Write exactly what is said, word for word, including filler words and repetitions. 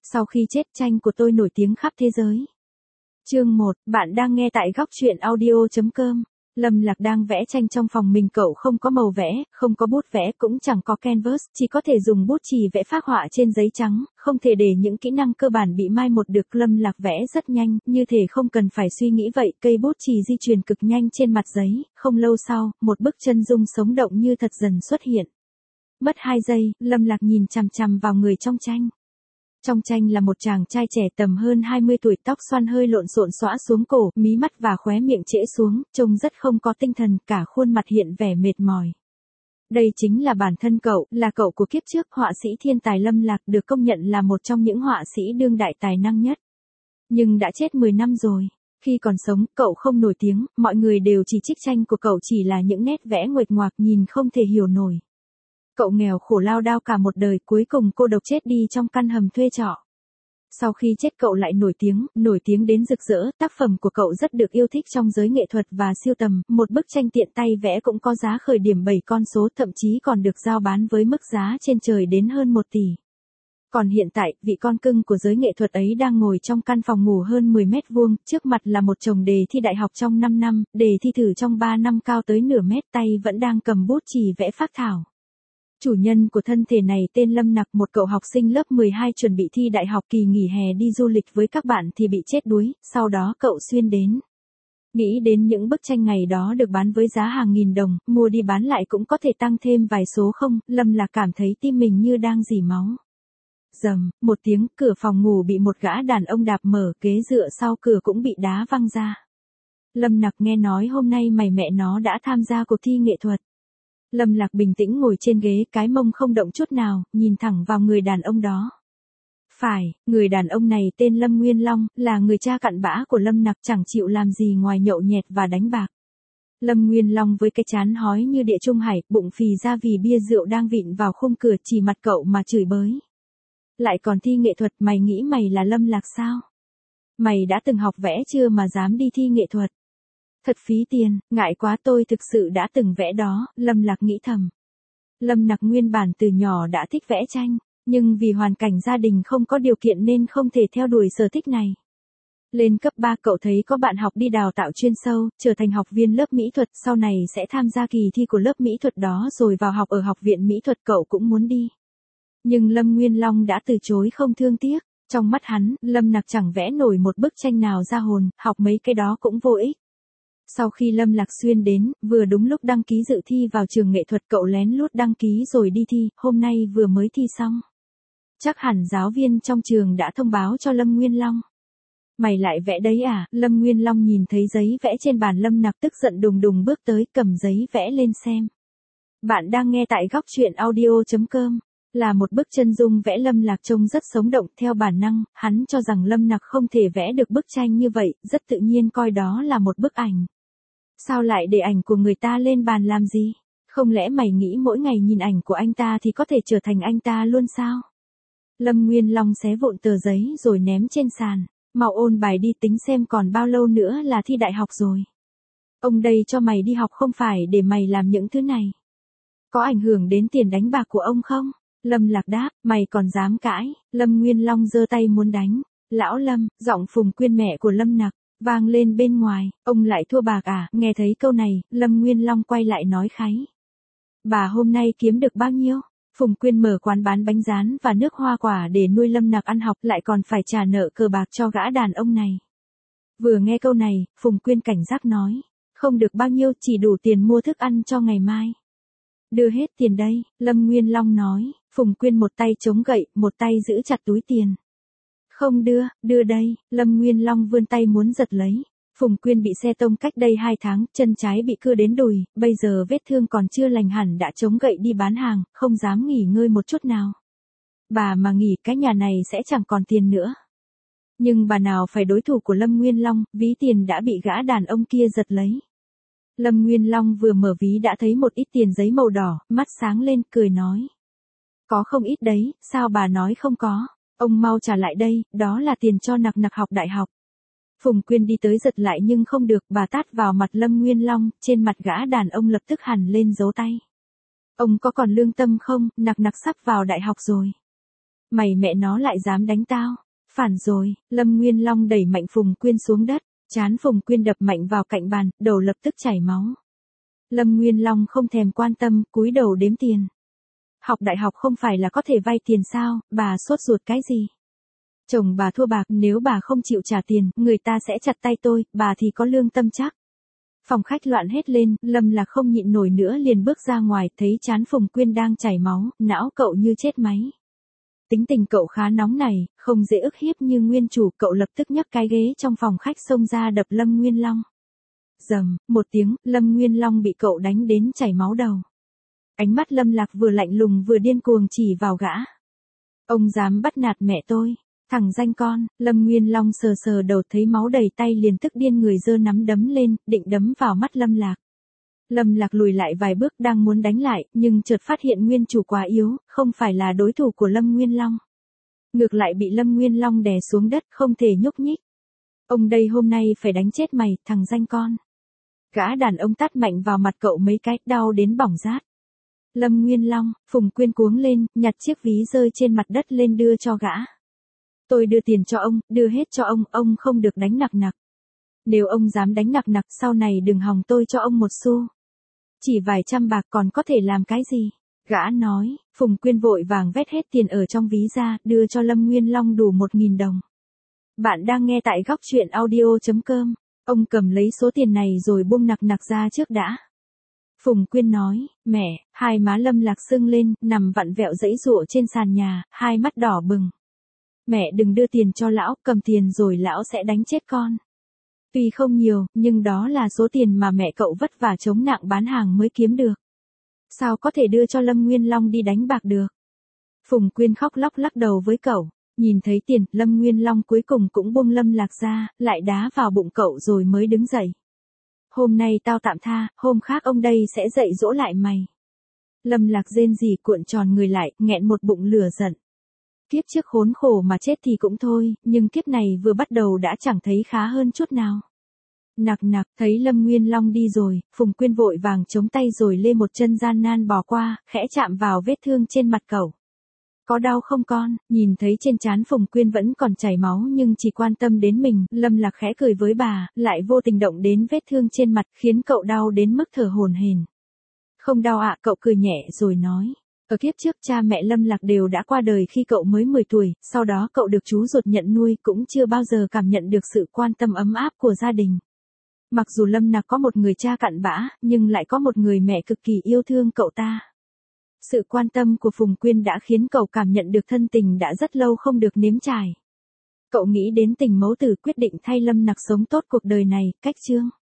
Sau khi chết tranh của tôi nổi tiếng khắp thế giới. Chương một, bạn đang nghe tại góc truyện audio chấm com. Lâm Lạc đang vẽ tranh trong phòng mình, cậu không có màu vẽ, không có bút vẽ, cũng chẳng có canvas, chỉ có thể dùng bút chì vẽ phác họa trên giấy trắng, không thể để những kỹ năng cơ bản bị mai một được. Lâm Lạc vẽ rất nhanh, như thể không cần phải suy nghĩ vậy, cây bút chì di chuyển cực nhanh trên mặt giấy, không lâu sau, một bức chân dung sống động như thật dần xuất hiện. Mất hai giây, Lâm Lạc nhìn chằm chằm vào người trong tranh. Trong tranh là một chàng trai trẻ tầm hơn hai mươi tuổi, tóc xoăn hơi lộn xộn xõa xuống cổ, mí mắt và khóe miệng trễ xuống, trông rất không có tinh thần, cả khuôn mặt hiện vẻ mệt mỏi. Đây chính là bản thân cậu, là cậu của kiếp trước, họa sĩ thiên tài Lâm Lạc, được công nhận là một trong những họa sĩ đương đại tài năng nhất. Nhưng đã chết mười năm rồi. Khi còn sống, cậu không nổi tiếng, mọi người đều chỉ trích tranh của cậu chỉ là những nét vẽ nguệch ngoạc nhìn không thể hiểu nổi. Cậu nghèo khổ lao đao cả một đời, cuối cùng cô độc chết đi trong căn hầm thuê trọ. Sau khi chết cậu lại nổi tiếng, nổi tiếng đến rực rỡ, tác phẩm của cậu rất được yêu thích trong giới nghệ thuật và siêu tầm, một bức tranh tiện tay vẽ cũng có giá khởi điểm bảy con số, thậm chí còn được giao bán với mức giá trên trời đến hơn một tỷ. Còn hiện tại, vị con cưng của giới nghệ thuật ấy đang ngồi trong căn phòng ngủ hơn mười mét vuông, trước mặt là một chồng đề thi đại học trong năm năm, đề thi thử trong ba năm cao tới nửa mét, tay vẫn đang cầm bút chì vẽ phác thảo. Chủ nhân của thân thể này tên Lâm Nặc, một cậu học sinh lớp mười hai chuẩn bị thi đại học, kỳ nghỉ hè đi du lịch với các bạn thì bị chết đuối, sau đó cậu xuyên đến. Nghĩ đến những bức tranh ngày đó được bán với giá hàng nghìn đồng, mua đi bán lại cũng có thể tăng thêm vài số không, Lâm Lạc cảm thấy tim mình như đang rỉ máu. Rầm, một tiếng, cửa phòng ngủ bị một gã đàn ông đạp mở, ghế dựa sau cửa cũng bị đá văng ra. Lâm Nặc nghe nói hôm nay mày mẹ nó đã tham gia cuộc thi nghệ thuật. Lâm Lạc bình tĩnh ngồi trên ghế, cái mông không động chút nào, nhìn thẳng vào người đàn ông đó. Phải, người đàn ông này tên Lâm Nguyên Long, là người cha cặn bã của Lâm Nặc, chẳng chịu làm gì ngoài nhậu nhẹt và đánh bạc. Lâm Nguyên Long với cái trán hói như địa trung hải, bụng phì ra vì bia rượu đang vịn vào khung cửa, chỉ mặt cậu mà chửi bới. Lại còn thi nghệ thuật, mày nghĩ mày là Lâm Lạc sao? Mày đã từng học vẽ chưa mà dám đi thi nghệ thuật? Thật phí tiền, ngại quá, tôi thực sự đã từng vẽ đó, Lâm Lạc nghĩ thầm. Lâm Nặc nguyên bản từ nhỏ đã thích vẽ tranh, nhưng vì hoàn cảnh gia đình không có điều kiện nên không thể theo đuổi sở thích này. Lên cấp ba cậu thấy có bạn học đi đào tạo chuyên sâu, trở thành học viên lớp mỹ thuật, sau này sẽ tham gia kỳ thi của lớp mỹ thuật đó rồi vào học ở học viện mỹ thuật, cậu cũng muốn đi. Nhưng Lâm Nguyên Long đã từ chối không thương tiếc, trong mắt hắn, Lâm Nặc chẳng vẽ nổi một bức tranh nào ra hồn, học mấy cái đó cũng vô ích. Sau khi Lâm Lạc xuyên đến, vừa đúng lúc đăng ký dự thi vào trường nghệ thuật, cậu lén lút đăng ký rồi đi thi, hôm nay vừa mới thi xong. Chắc hẳn giáo viên trong trường đã thông báo cho Lâm Nguyên Long. Mày lại vẽ đấy à? Lâm Nguyên Long nhìn thấy giấy vẽ trên bàn Lâm Nặc tức giận đùng đùng bước tới, cầm giấy vẽ lên xem. Bạn đang nghe tại góc truyện audio chấm com. Là một bức chân dung vẽ Lâm Lạc trông rất sống động, theo bản năng, hắn cho rằng Lâm Nặc không thể vẽ được bức tranh như vậy, rất tự nhiên coi đó là một bức ảnh. Sao lại để ảnh của người ta lên bàn làm gì? Không lẽ mày nghĩ mỗi ngày nhìn ảnh của anh ta thì có thể trở thành anh ta luôn sao? Lâm Nguyên Long xé vụn tờ giấy rồi ném trên sàn. Mau ôn bài đi, tính xem còn bao lâu nữa là thi đại học rồi. Ông đây cho mày đi học không phải để mày làm những thứ này. Có ảnh hưởng đến tiền đánh bạc của ông không? Lâm Lạc đáp, mày còn dám cãi? Lâm Nguyên Long giơ tay muốn đánh. Lão Lâm, giọng Phùng Quyên mẹ của Lâm Nặc vang lên bên ngoài, ông lại thua bạc à? Nghe thấy câu này, Lâm Nguyên Long quay lại nói kháy. Bà hôm nay kiếm được bao nhiêu? Phùng Quyên mở quán bán bánh rán và nước hoa quả để nuôi Lâm Nặc ăn học, lại còn phải trả nợ cờ bạc cho gã đàn ông này. Vừa nghe câu này, Phùng Quyên cảnh giác nói, không được bao nhiêu, chỉ đủ tiền mua thức ăn cho ngày mai. Đưa hết tiền đây, Lâm Nguyên Long nói. Phùng Quyên một tay chống gậy, một tay giữ chặt túi tiền. Không đưa, đưa đây, Lâm Nguyên Long vươn tay muốn giật lấy. Phùng Quyên bị xe tông cách đây hai tháng, chân trái bị cưa đến đùi, bây giờ vết thương còn chưa lành hẳn đã chống gậy đi bán hàng, không dám nghỉ ngơi một chút nào. Bà mà nghỉ cái nhà này sẽ chẳng còn tiền nữa. Nhưng bà nào phải đối thủ của Lâm Nguyên Long, ví tiền đã bị gã đàn ông kia giật lấy. Lâm Nguyên Long vừa mở ví đã thấy một ít tiền giấy màu đỏ, mắt sáng lên, cười nói. Có không ít đấy, sao bà nói không có? Ông mau trả lại đây, đó là tiền cho Nặc Nặc học đại học. Phùng Quyên đi tới giật lại nhưng không được, bà tát vào mặt Lâm Nguyên Long, trên mặt gã đàn ông lập tức hằn lên dấu tay. Ông có còn lương tâm không? Nặc Nặc sắp vào đại học rồi. Mày mẹ nó lại dám đánh tao. Phản rồi, Lâm Nguyên Long đẩy mạnh Phùng Quyên xuống đất, trán Phùng Quyên đập mạnh vào cạnh bàn, đầu lập tức chảy máu. Lâm Nguyên Long không thèm quan tâm, cúi đầu đếm tiền. Học đại học không phải là có thể vay tiền sao, bà sốt ruột cái gì? Chồng bà thua bạc, nếu bà không chịu trả tiền, người ta sẽ chặt tay tôi, bà thì có lương tâm chắc. Phòng khách loạn hết lên, Lâm Lạc không nhịn nổi nữa liền bước ra ngoài, thấy trán Phùng Quyên đang chảy máu, não cậu như chết máy. Tính tình cậu khá nóng này, không dễ ức hiếp như nguyên chủ, cậu lập tức nhấc cái ghế trong phòng khách xông ra đập Lâm Nguyên Long. Dầm, một tiếng, Lâm Nguyên Long bị cậu đánh đến chảy máu đầu. Ánh mắt Lâm Lạc vừa lạnh lùng vừa điên cuồng chỉ vào gã. Ông dám bắt nạt mẹ tôi, thằng danh con. Lâm Nguyên Long sờ sờ đầu thấy máu đầy tay liền tức điên người giơ nắm đấm lên, định đấm vào mắt Lâm Lạc. Lâm Lạc lùi lại vài bước đang muốn đánh lại, nhưng chợt phát hiện nguyên chủ quá yếu, không phải là đối thủ của Lâm Nguyên Long. Ngược lại bị Lâm Nguyên Long đè xuống đất, không thể nhúc nhích. Ông đây hôm nay phải đánh chết mày, thằng danh con. Gã đàn ông tát mạnh vào mặt cậu mấy cái, đau đến bỏng rát. Lâm Nguyên Long, Phùng Quyên cuống lên, nhặt chiếc ví rơi trên mặt đất lên đưa cho gã. Tôi đưa tiền cho ông, đưa hết cho ông, ông không được đánh nặc nặc. Nếu ông dám đánh nặc nặc sau này đừng hòng tôi cho ông một xu. Chỉ vài trăm bạc còn có thể làm cái gì? Gã nói. Phùng Quyên vội vàng vét hết tiền ở trong ví ra, đưa cho Lâm Nguyên Long đủ một nghìn đồng. Bạn đang nghe tại góc truyện audio chấm com. Ông cầm lấy số tiền này rồi buông nặc nặc ra trước đã. Phùng Quyên nói, mẹ, hai má Lâm Lạc sưng lên, nằm vặn vẹo giãy giụa trên sàn nhà, hai mắt đỏ bừng. Mẹ đừng đưa tiền cho lão, cầm tiền rồi lão sẽ đánh chết con. Tuy không nhiều, nhưng đó là số tiền mà mẹ cậu vất vả chống nặng bán hàng mới kiếm được. Sao có thể đưa cho Lâm Nguyên Long đi đánh bạc được? Phùng Quyên khóc lóc lắc đầu với cậu. Nhìn thấy tiền, Lâm Nguyên Long cuối cùng cũng buông Lâm Lạc ra, lại đá vào bụng cậu rồi mới đứng dậy. Hôm nay tao tạm tha, hôm khác ông đây sẽ dạy dỗ lại mày. Lâm Lạc rên rỉ cuộn tròn người lại, nghẹn một bụng lửa giận. Kiếp trước khốn khổ mà chết thì cũng thôi, nhưng kiếp này vừa bắt đầu đã chẳng thấy khá hơn chút nào. Nặc nặc, thấy Lâm Nguyên Long đi rồi, Phùng Quyên vội vàng chống tay rồi lê một chân gian nan bò qua, khẽ chạm vào vết thương trên mặt cậu. Có đau không con? Nhìn thấy trên trán Phùng Quyên vẫn còn chảy máu nhưng chỉ quan tâm đến mình, Lâm Lạc khẽ cười với bà, lại vô tình động đến vết thương trên mặt khiến cậu đau đến mức thở hổn hển. Không đau ạ, cậu cười nhẹ rồi nói. Ở kiếp trước cha mẹ Lâm Lạc đều đã qua đời khi cậu mới mười tuổi, sau đó cậu được chú ruột nhận nuôi cũng chưa bao giờ cảm nhận được sự quan tâm ấm áp của gia đình. Mặc dù Lâm Lạc có một người cha cặn bã, nhưng lại có một người mẹ cực kỳ yêu thương cậu ta. Sự quan tâm của Phùng Quyên đã khiến cậu cảm nhận được thân tình đã rất lâu không được nếm trải. Cậu nghĩ đến tình mẫu tử quyết định thay Lâm Lạc sống tốt cuộc đời này, cách chương.